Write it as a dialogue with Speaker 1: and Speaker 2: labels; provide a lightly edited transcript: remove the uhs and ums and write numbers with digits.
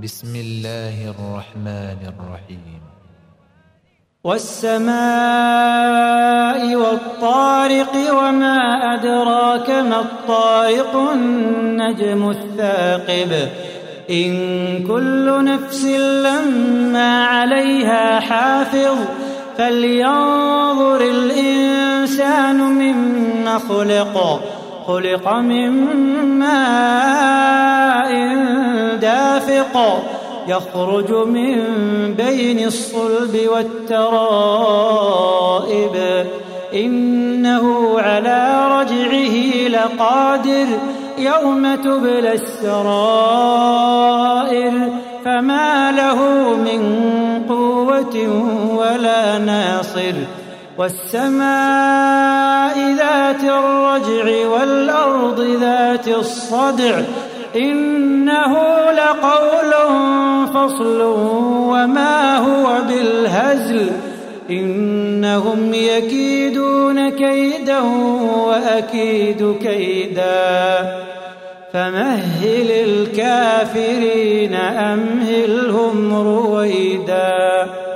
Speaker 1: بسم الله الرحمن الرحيم.
Speaker 2: والسماء والطارق وما أدراك ما الطارق النجم الثاقب إن كل نفس لما عليها حافظ فلينظر الإنسان مما خلق من ماء دافق يخرج من بين الصلب والترائب إنه على رجعه لقادر يوم تبلى السرائر فما له من قوة ولا ناصر والسماء ذات الرجع والأرض ذات الصدع إنه لقول فصل وما هو بالهزل إنهم يكيدون كيدا وأكيد كيدا فمهل الكافرين أمهلهم رويدا.